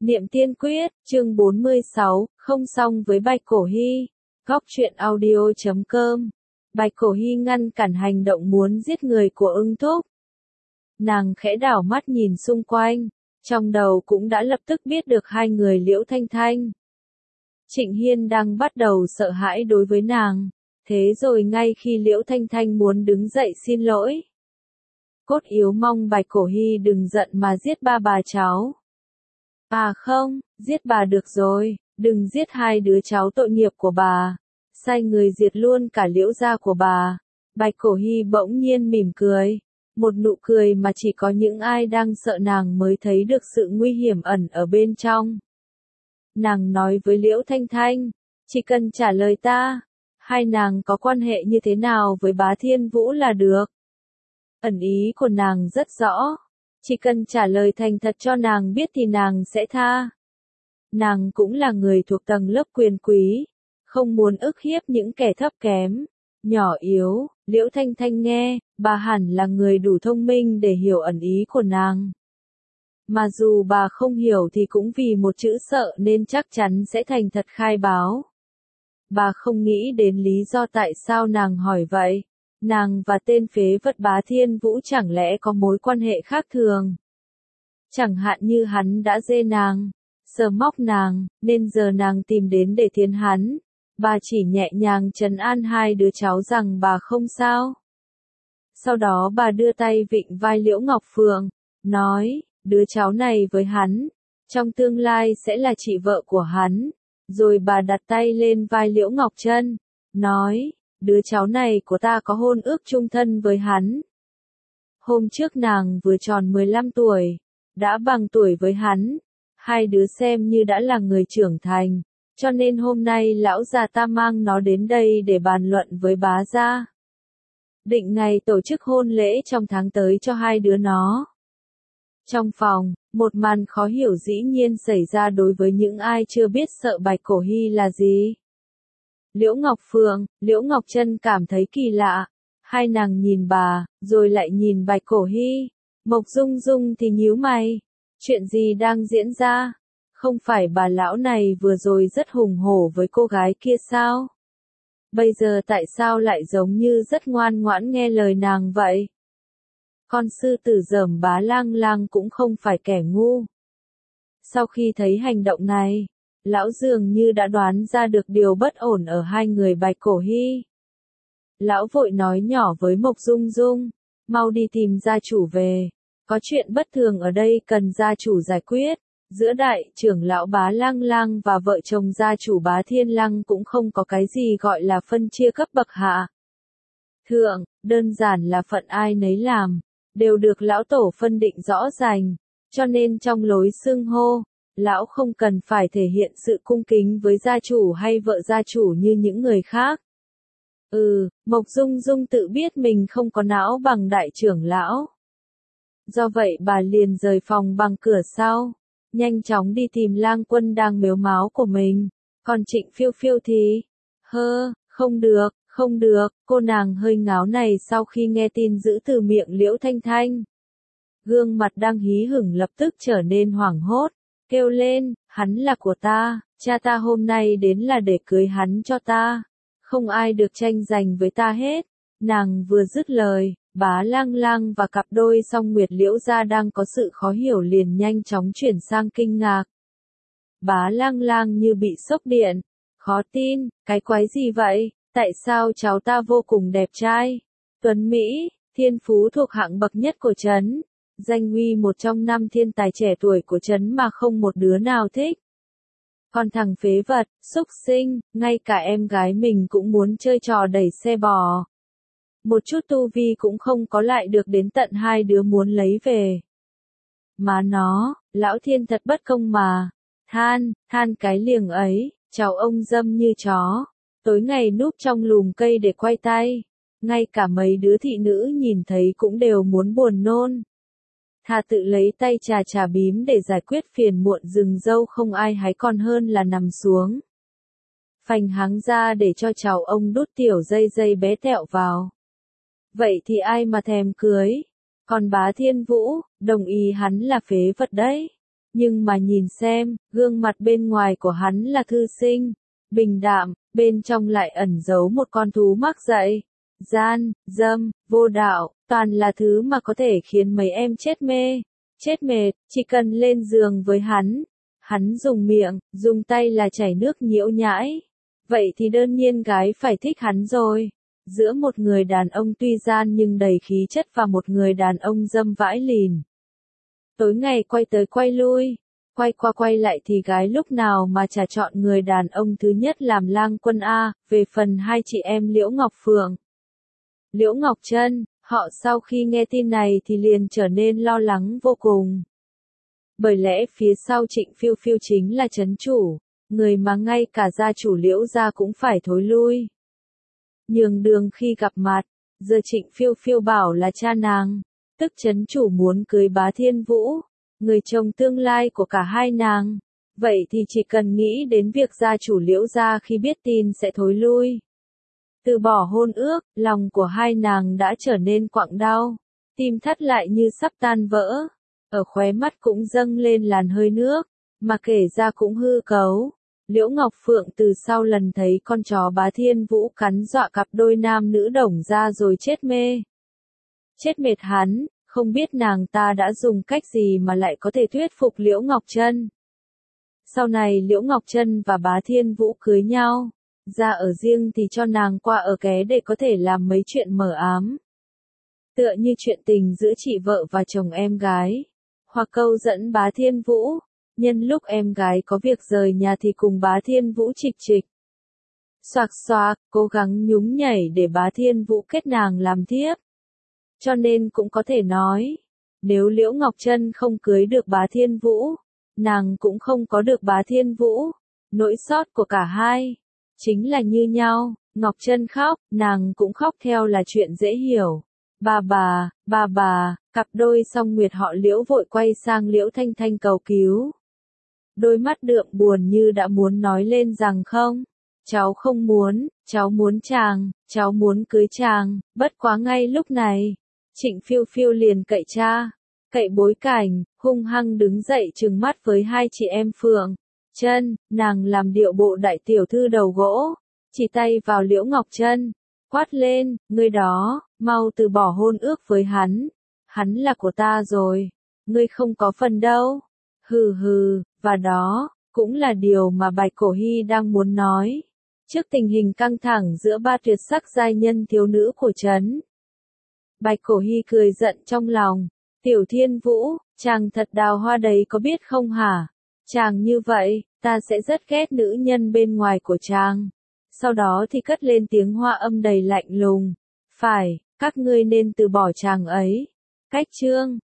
Niệm Tiên Quyết, chương 46, không xong với Bạch Cổ Hy. Góc truyện audio.com. Bạch Cổ Hy ngăn cản hành động muốn giết người của Ưng Thúc. Nàng khẽ đảo mắt nhìn xung quanh, trong đầu cũng đã lập tức biết được hai người Liễu Thanh Thanh. Trịnh Hiên đang bắt đầu sợ hãi đối với nàng, thế rồi ngay khi Liễu Thanh Thanh muốn đứng dậy xin lỗi. Cốt yếu mong Bạch Cổ Hy đừng giận mà giết ba bà cháu. À không, giết bà được rồi, đừng giết hai đứa cháu tội nghiệp của bà. Sai người diệt luôn cả Liễu gia của bà. Bạch Cổ Hy bỗng nhiên mỉm cười. Một nụ cười mà chỉ có những ai đang sợ nàng mới thấy được sự nguy hiểm ẩn ở bên trong. Nàng nói với Liễu Thanh Thanh, chỉ cần trả lời ta, hai nàng có quan hệ như thế nào với Bá Thiên Vũ là được. Ẩn ý của nàng rất rõ. Chỉ cần trả lời thành thật cho nàng biết thì nàng sẽ tha. Nàng cũng là người thuộc tầng lớp quyền quý, không muốn ức hiếp những kẻ thấp kém, nhỏ yếu. Liễu Thanh Thanh nghe, bà hẳn là người đủ thông minh để hiểu ẩn ý của nàng. Mà dù bà không hiểu thì cũng vì một chữ sợ nên chắc chắn sẽ thành thật khai báo. Bà không nghĩ đến lý do tại sao nàng hỏi vậy. Nàng và tên phế vật Bá Thiên Vũ chẳng lẽ có mối quan hệ khác thường? Chẳng hạn như hắn đã dê nàng, sờ móc nàng, nên giờ nàng tìm đến để thiến hắn. Bà chỉ nhẹ nhàng trấn an hai đứa cháu rằng bà không sao. Sau đó bà đưa tay vịn vai Liễu Ngọc Phượng, nói, đứa cháu này với hắn, trong tương lai sẽ là chị vợ của hắn. Rồi bà đặt tay lên vai Liễu Ngọc Trân, nói, đứa cháu này của ta có hôn ước chung thân với hắn. Hôm trước nàng vừa tròn 15 tuổi, đã bằng tuổi với hắn, hai đứa xem như đã là người trưởng thành, cho nên hôm nay lão già ta mang nó đến đây để bàn luận với bá gia. Định ngày tổ chức hôn lễ trong tháng tới cho hai đứa nó. Trong phòng, một màn khó hiểu dĩ nhiên xảy ra đối với những ai chưa biết sợ Bạch Cổ Hy là gì. Liễu Ngọc Phượng, Liễu Ngọc Trân cảm thấy kỳ lạ. Hai nàng nhìn bà, rồi lại nhìn Bạch Cổ Hy. Mộc Dung Dung thì nhíu mày. Chuyện gì đang diễn ra? Không phải bà lão này vừa rồi rất hùng hổ với cô gái kia sao? Bây giờ tại sao lại giống như rất ngoan ngoãn nghe lời nàng vậy? Con sư tử Dởm Bá Lang Lang cũng không phải kẻ ngu. Sau khi thấy hành động này, lão dường như đã đoán ra được điều bất ổn ở hai người Bạch Cổ Hy. Lão vội nói nhỏ với Mộc Dung Dung, mau đi tìm gia chủ về. Có chuyện bất thường ở đây cần gia chủ giải quyết. Giữa đại trưởng lão Bá Lang Lang và vợ chồng gia chủ Bá Thiên Lăng cũng không có cái gì gọi là phân chia cấp bậc hạ thượng, đơn giản là phận ai nấy làm, đều được lão tổ phân định rõ ràng, cho nên trong lối xưng hô, lão không cần phải thể hiện sự cung kính với gia chủ hay vợ gia chủ như những người khác. Mộc Dung Dung tự biết mình không có não bằng đại trưởng lão. Do vậy bà liền rời phòng bằng cửa sau, nhanh chóng đi tìm Lang Quân đang mếu máo của mình. Còn Trịnh Phiêu Phiêu thì, không được, cô nàng hơi ngáo này sau khi nghe tin dữ từ miệng Liễu Thanh Thanh. Gương mặt đang hí hửng lập tức trở nên hoảng hốt, kêu lên, hắn là của ta, cha ta hôm nay đến là để cưới hắn cho ta. Không ai được tranh giành với ta hết. Nàng vừa dứt lời, Bá Lang Lang và cặp đôi Song Nguyệt Liễu gia đang có sự khó hiểu liền nhanh chóng chuyển sang kinh ngạc. Bá Lang Lang như bị sốc điện, khó tin, cái quái gì vậy, tại sao cháu ta vô cùng đẹp trai, tuấn mỹ, thiên phú thuộc hạng bậc nhất của trấn, danh uy một trong 5 thiên tài trẻ tuổi của trấn mà không một đứa nào thích. Còn thằng phế vật, xúc sinh, ngay cả em gái mình cũng muốn chơi trò đẩy xe bò. Một chút tu vi cũng không có lại được đến tận hai đứa muốn lấy về. Má nó, lão thiên thật bất công mà. Than cái liềng ấy, cháu ông dâm như chó. Tối ngày núp trong lùm cây để quay tay. Ngay cả mấy đứa thị nữ nhìn thấy cũng đều muốn buồn nôn. Thà tự lấy tay chà bím để giải quyết phiền muộn rừng dâu không ai hái còn hơn là nằm xuống. Phành háng ra để cho cháu ông đút tiểu dây bé tẹo vào. Vậy thì ai mà thèm cưới. Còn Bá Thiên Vũ, đồng ý hắn là phế vật đấy. Nhưng mà nhìn xem, gương mặt bên ngoài của hắn là thư sinh, bình đạm, bên trong lại ẩn giấu một con thú mắc dạy. Gian, dâm, vô đạo, toàn là thứ mà có thể khiến mấy em chết mê, chết mệt, chỉ cần lên giường với hắn. Hắn dùng miệng, dùng tay là chảy nước nhiễu nhãi. Vậy thì đương nhiên gái phải thích hắn rồi. Giữa một người đàn ông tuy gian nhưng đầy khí chất và một người đàn ông dâm vãi lìn. Tối ngày quay tới quay lui, quay qua quay lại thì gái lúc nào mà chả chọn người đàn ông thứ nhất làm lang quân A. Về phần hai chị em Liễu Ngọc Phượng, Liễu Ngọc Trân, họ sau khi nghe tin này thì liền trở nên lo lắng vô cùng. Bởi lẽ phía sau Trịnh Phiêu Phiêu chính là trấn chủ, người mà ngay cả gia chủ Liễu gia cũng phải thối lui. Nhường đường khi gặp mặt, giờ Trịnh Phiêu Phiêu bảo là cha nàng, tức trấn chủ muốn cưới Bá Thiên Vũ, người chồng tương lai của cả hai nàng. Vậy thì chỉ cần nghĩ đến việc gia chủ Liễu gia khi biết tin sẽ thối lui, từ bỏ hôn ước, lòng của hai nàng đã trở nên quặn đau, tim thắt lại như sắp tan vỡ, ở khóe mắt cũng dâng lên làn hơi nước, mà kể ra cũng hư cấu. Liễu Ngọc Phượng từ sau lần thấy con chó Bá Thiên Vũ cắn dọa cặp đôi nam nữ Đồng gia rồi chết mê. Chết mệt hắn, không biết nàng ta đã dùng cách gì mà lại có thể thuyết phục Liễu Ngọc Trân. Sau này Liễu Ngọc Trân và Bá Thiên Vũ cưới nhau, ra ở riêng thì cho nàng qua ở ké để có thể làm mấy chuyện mờ ám. Tựa như chuyện tình giữa chị vợ và chồng em gái, hoặc câu dẫn Bá Thiên Vũ. Nhân lúc em gái có việc rời nhà thì cùng Bá Thiên Vũ chịch chịch. Xoạc xoạc, cố gắng nhún nhảy để Bá Thiên Vũ kết nàng làm thiếp. Cho nên cũng có thể nói, nếu Liễu Ngọc Trân không cưới được Bá Thiên Vũ, nàng cũng không có được Bá Thiên Vũ. Nỗi sót của cả hai, chính là như nhau. Ngọc Trân khóc, nàng cũng khóc theo là chuyện dễ hiểu. Bà, cặp đôi song nguyệt họ Liễu vội quay sang Liễu Thanh Thanh cầu cứu. Đôi mắt đượm buồn như đã muốn nói lên rằng không, cháu không muốn, cháu muốn chàng, cháu muốn cưới chàng. Bất quá ngay lúc này, Trịnh Phiêu Phiêu liền cậy cha, cậy bối cảnh, hung hăng đứng dậy trừng mắt với hai chị em Phượng Trân. Nàng làm điệu bộ đại tiểu thư đầu gỗ, chỉ tay vào Liễu Ngọc Trân, quát lên, ngươi đó, mau từ bỏ hôn ước với hắn là của ta rồi, ngươi không có phần đâu. Hừ, và đó, cũng là điều mà Bạch Cổ Hy đang muốn nói. Trước tình hình căng thẳng giữa ba tuyệt sắc giai nhân thiếu nữ của trấn, Bạch Cổ Hy cười giận trong lòng. Tiểu Thiên Vũ, chàng thật đào hoa đấy có biết không hả? Chàng như vậy, ta sẽ rất ghét nữ nhân bên ngoài của chàng. Sau đó thì cất lên tiếng hoa âm đầy lạnh lùng. Phải, các ngươi nên từ bỏ chàng ấy. Cách chương